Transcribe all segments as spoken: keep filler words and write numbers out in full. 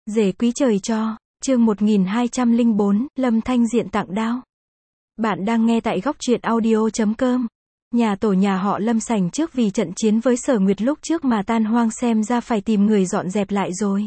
Rể quý trời cho, chương một nghìn hai trăm lẻ bốn, Lâm Thanh Diện tặng đao. Bạn đang nghe tại góc truyện audio chấm com. Nhà tổ nhà họ Lâm sành trước vì trận chiến với Sở Nguyệt lúc trước mà tan hoang, xem ra phải tìm người dọn dẹp lại rồi.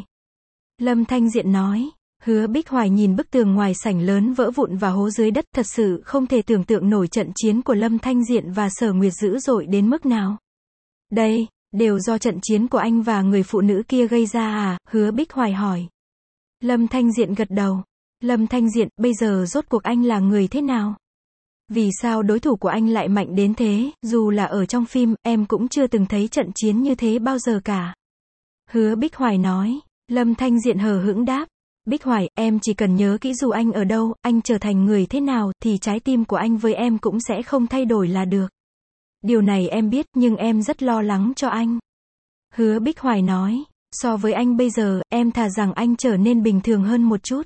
Lâm Thanh Diện nói. Hứa Bích Hoài nhìn bức tường ngoài sảnh lớn vỡ vụn và hố dưới đất, thật sự không thể tưởng tượng nổi trận chiến của Lâm Thanh Diện và Sở Nguyệt dữ dội đến mức nào. Đây, đều do trận chiến của anh và người phụ nữ kia gây ra à? Hứa Bích Hoài hỏi. Lâm Thanh Diện gật đầu. Lâm Thanh Diện, bây giờ rốt cuộc anh là người thế nào? Vì sao đối thủ của anh lại mạnh đến thế, dù là ở trong phim, em cũng chưa từng thấy trận chiến như thế bao giờ cả. Hứa Bích Hoài nói. Lâm Thanh Diện hờ hững đáp. Bích Hoài, em chỉ cần nhớ kỹ, dù anh ở đâu, anh trở thành người thế nào, thì trái tim của anh với em cũng sẽ không thay đổi là được. Điều này em biết, nhưng em rất lo lắng cho anh. Hứa Bích Hoài nói. So với anh bây giờ, em thà rằng anh trở nên bình thường hơn một chút.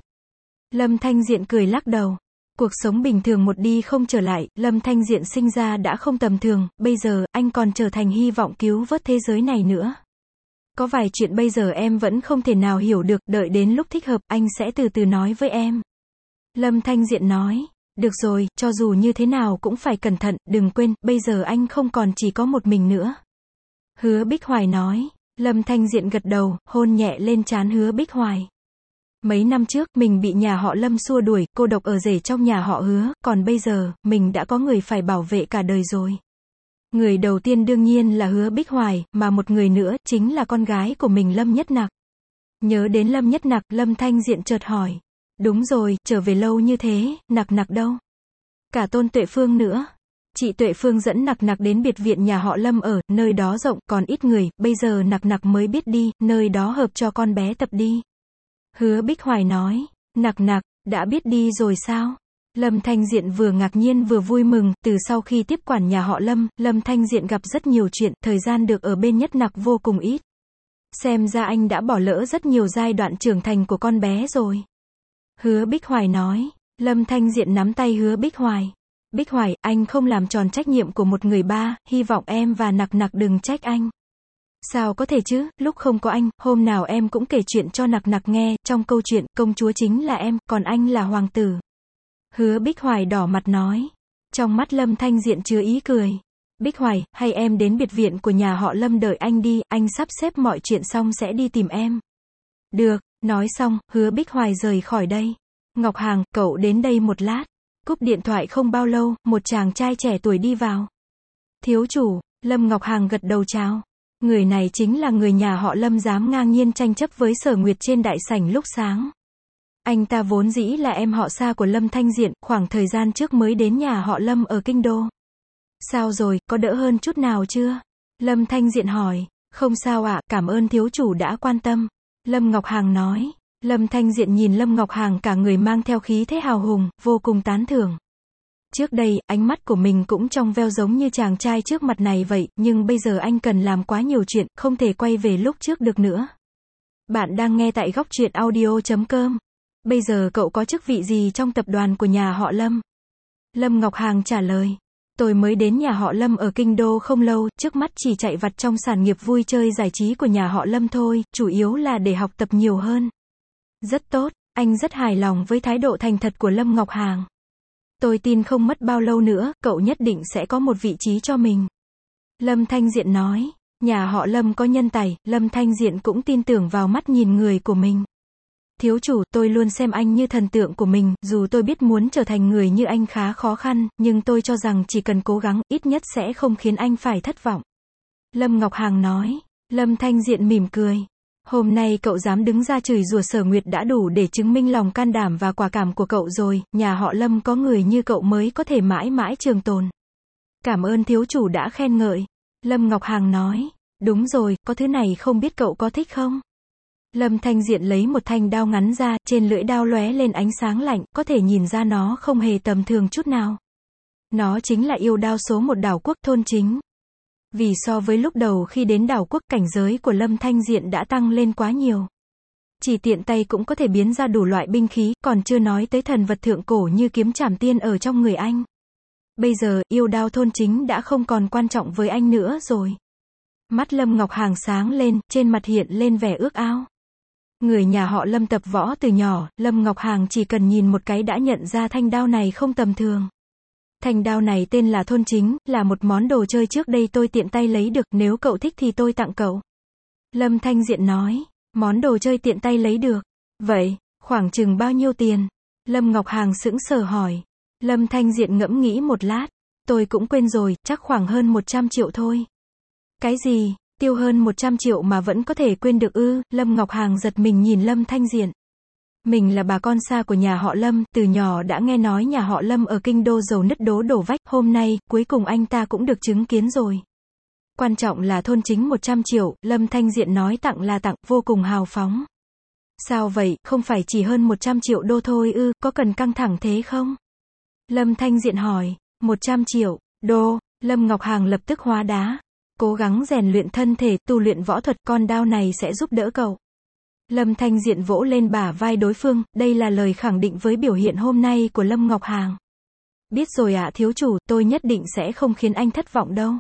Lâm Thanh Diện cười lắc đầu. Cuộc sống bình thường một đi không trở lại, Lâm Thanh Diện sinh ra đã không tầm thường, bây giờ, anh còn trở thành hy vọng cứu vớt thế giới này nữa. Có vài chuyện bây giờ em vẫn không thể nào hiểu được, đợi đến lúc thích hợp, anh sẽ từ từ nói với em. Lâm Thanh Diện nói. Được rồi, cho dù như thế nào cũng phải cẩn thận, đừng quên, bây giờ anh không còn chỉ có một mình nữa. Hứa Bích Hoài nói. Lâm Thanh Diện gật đầu, hôn nhẹ lên trán Hứa Bích Hoài. Mấy năm trước, mình bị nhà họ Lâm xua đuổi, cô độc ở rể trong nhà họ Hứa, còn bây giờ, mình đã có người phải bảo vệ cả đời rồi. Người đầu tiên đương nhiên là Hứa Bích Hoài, mà một người nữa, chính là con gái của mình Lâm Nhất Nặc. Nhớ đến Lâm Nhất Nặc, Lâm Thanh Diện chợt hỏi. Đúng rồi, trở về lâu như thế, Nặc Nặc đâu? Cả Tôn Tuệ Phương nữa. Chị Tuệ Phương dẫn Nặc Nặc đến biệt viện nhà họ Lâm ở, nơi đó rộng, còn ít người, bây giờ Nặc Nặc mới biết đi, nơi đó hợp cho con bé tập đi. Hứa Bích Hoài nói. Nặc Nặc, đã biết đi rồi sao? Lâm Thanh Diện vừa ngạc nhiên vừa vui mừng, từ sau khi tiếp quản nhà họ Lâm, Lâm Thanh Diện gặp rất nhiều chuyện, thời gian được ở bên Nhất Nặc vô cùng ít. Xem ra anh đã bỏ lỡ rất nhiều giai đoạn trưởng thành của con bé rồi. Hứa Bích Hoài nói. Lâm Thanh Diện nắm tay Hứa Bích Hoài. Bích Hoài, anh không làm tròn trách nhiệm của một người ba, hy vọng em và Nặc Nặc đừng trách anh. Sao có thể chứ, lúc không có anh, hôm nào em cũng kể chuyện cho Nặc Nặc nghe, trong câu chuyện, công chúa chính là em, còn anh là hoàng tử. Hứa Bích Hoài đỏ mặt nói. Trong mắt Lâm Thanh Diện chứa ý cười. Bích Hoài, hay em đến biệt viện của nhà họ Lâm đợi anh đi, anh sắp xếp mọi chuyện xong sẽ đi tìm em. Được, nói xong, Hứa Bích Hoài rời khỏi đây. Ngọc Hàng, cậu đến đây một lát. Cúp điện thoại không bao lâu, một chàng trai trẻ tuổi đi vào. Thiếu chủ, Lâm Ngọc Hàng gật đầu chào. Người này chính là người nhà họ Lâm dám ngang nhiên tranh chấp với Sở Nguyệt trên đại sảnh lúc sáng. Anh ta vốn dĩ là em họ xa của Lâm Thanh Diện, khoảng thời gian trước mới đến nhà họ Lâm ở Kinh Đô. Sao rồi, có đỡ hơn chút nào chưa? Lâm Thanh Diện hỏi. Không sao ạ, cảm ơn thiếu chủ đã quan tâm. Lâm Ngọc Hàng nói. Lâm Thanh Diện nhìn Lâm Ngọc Hàng cả người mang theo khí thế hào hùng, vô cùng tán thưởng. Trước đây, ánh mắt của mình cũng trong veo giống như chàng trai trước mặt này vậy, nhưng bây giờ anh cần làm quá nhiều chuyện, không thể quay về lúc trước được nữa. Bạn đang nghe tại góc truyện audio chấm com. Bây giờ cậu có chức vị gì trong tập đoàn của nhà họ Lâm? Lâm Ngọc Hàng trả lời. Tôi mới đến nhà họ Lâm ở Kinh Đô không lâu, trước mắt chỉ chạy vặt trong sản nghiệp vui chơi giải trí của nhà họ Lâm thôi, chủ yếu là để học tập nhiều hơn. Rất tốt, anh rất hài lòng với thái độ thành thật của Lâm Ngọc Hàng. Tôi tin không mất bao lâu nữa, cậu nhất định sẽ có một vị trí cho mình. Lâm Thanh Diện nói. Nhà họ Lâm có nhân tài, Lâm Thanh Diện cũng tin tưởng vào mắt nhìn người của mình. Thiếu chủ, tôi luôn xem anh như thần tượng của mình, dù tôi biết muốn trở thành người như anh khá khó khăn, nhưng tôi cho rằng chỉ cần cố gắng, ít nhất sẽ không khiến anh phải thất vọng. Lâm Ngọc Hàng nói. Lâm Thanh Diện mỉm cười. Hôm nay cậu dám đứng ra chửi rủa Sở Nguyệt đã đủ để chứng minh lòng can đảm và quả cảm của cậu rồi, nhà họ Lâm có người như cậu mới có thể mãi mãi trường tồn. Cảm ơn thiếu chủ đã khen ngợi. Lâm Ngọc Hàng nói. Đúng rồi, có thứ này không biết cậu có thích không? Lâm Thanh Diện lấy một thanh đao ngắn ra, trên lưỡi đao lóe lên ánh sáng lạnh, có thể nhìn ra nó không hề tầm thường chút nào. Nó chính là yêu đao số một đảo quốc Thôn Chính. Vì so với lúc đầu khi đến đảo quốc, cảnh giới của Lâm Thanh Diện đã tăng lên quá nhiều. Chỉ tiện tay cũng có thể biến ra đủ loại binh khí, còn chưa nói tới thần vật thượng cổ như kiếm trảm tiên ở trong người anh. Bây giờ, yêu đao Thôn Chính đã không còn quan trọng với anh nữa rồi. Mắt Lâm Ngọc Hàng sáng lên, trên mặt hiện lên vẻ ước ao. Người nhà họ Lâm tập võ từ nhỏ, Lâm Ngọc Hàng chỉ cần nhìn một cái đã nhận ra thanh đao này không tầm thường. Thanh đao này tên là Thôn Chính, là một món đồ chơi trước đây tôi tiện tay lấy được, nếu cậu thích thì tôi tặng cậu. Lâm Thanh Diện nói, món đồ chơi tiện tay lấy được. Vậy, khoảng chừng bao nhiêu tiền? Lâm Ngọc Hàng sững sờ hỏi. Lâm Thanh Diện ngẫm nghĩ một lát. Tôi cũng quên rồi, chắc khoảng hơn một trăm triệu thôi. Cái gì, tiêu hơn một trăm triệu mà vẫn có thể quên được ư? Lâm Ngọc Hàng giật mình nhìn Lâm Thanh Diện. Mình là bà con xa của nhà họ Lâm, từ nhỏ đã nghe nói nhà họ Lâm ở kinh đô giàu nứt đố đổ vách, hôm nay, cuối cùng anh ta cũng được chứng kiến rồi. Quan trọng là Thôn Chính một trăm triệu, Lâm Thanh Diện nói tặng là tặng, vô cùng hào phóng. Sao vậy, không phải chỉ hơn một trăm triệu đô thôi ư, có cần căng thẳng thế không? Lâm Thanh Diện hỏi, một trăm triệu đô, Lâm Ngọc Hàng lập tức hóa đá. Cố gắng rèn luyện thân thể, tu luyện võ thuật, con đao này sẽ giúp đỡ cậu. Lâm Thanh Diện vỗ lên bả vai đối phương, đây là lời khẳng định với biểu hiện hôm nay của Lâm Ngọc Hàng. Biết rồi ạ thiếu chủ, tôi nhất định sẽ không khiến anh thất vọng đâu.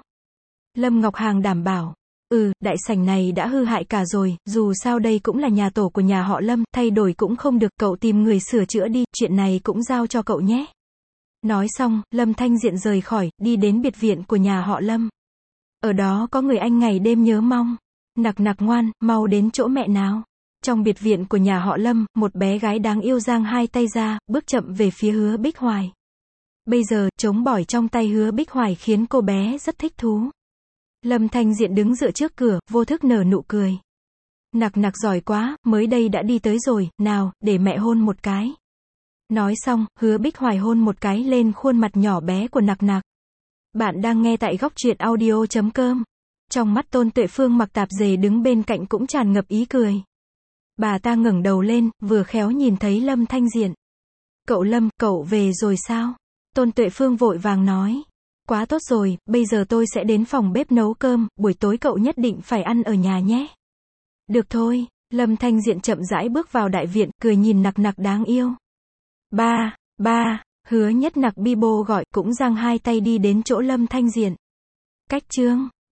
Lâm Ngọc Hàng đảm bảo. Ừ, đại sảnh này đã hư hại cả rồi, dù sao đây cũng là nhà tổ của nhà họ Lâm, thay đổi cũng không được, cậu tìm người sửa chữa đi, chuyện này cũng giao cho cậu nhé. Nói xong, Lâm Thanh Diện rời khỏi, đi đến biệt viện của nhà họ Lâm. Ở đó có người anh ngày đêm nhớ mong. Nặc Nặc ngoan, mau đến chỗ mẹ nào. Trong biệt viện của nhà họ Lâm, một bé gái đáng yêu giang hai tay ra, bước chậm về phía Hứa Bích Hoài. Bây giờ, trống bỏi trong tay Hứa Bích Hoài khiến cô bé rất thích thú. Lâm Thanh Diện đứng dựa trước cửa, vô thức nở nụ cười. Nặc Nặc giỏi quá, mới đây đã đi tới rồi, nào, để mẹ hôn một cái. Nói xong, Hứa Bích Hoài hôn một cái lên khuôn mặt nhỏ bé của Nặc Nặc. Bạn đang nghe tại góc truyện audio chấm com. Trong mắt Tôn Tuệ Phương mặc tạp dề đứng bên cạnh cũng tràn ngập ý cười. Bà ta ngẩng đầu lên, vừa khéo nhìn thấy Lâm Thanh Diện. Cậu Lâm, cậu về rồi sao? Tôn Tuệ Phương vội vàng nói. Quá tốt rồi, bây giờ tôi sẽ đến phòng bếp nấu cơm, buổi tối cậu nhất định phải ăn ở nhà nhé. Được thôi, Lâm Thanh Diện chậm rãi bước vào đại viện, cười nhìn Nặc Nặc đáng yêu. Ba, ba, Hứa Nhất Nặc bi bô gọi, cũng giang hai tay đi đến chỗ Lâm Thanh Diện. Cách chương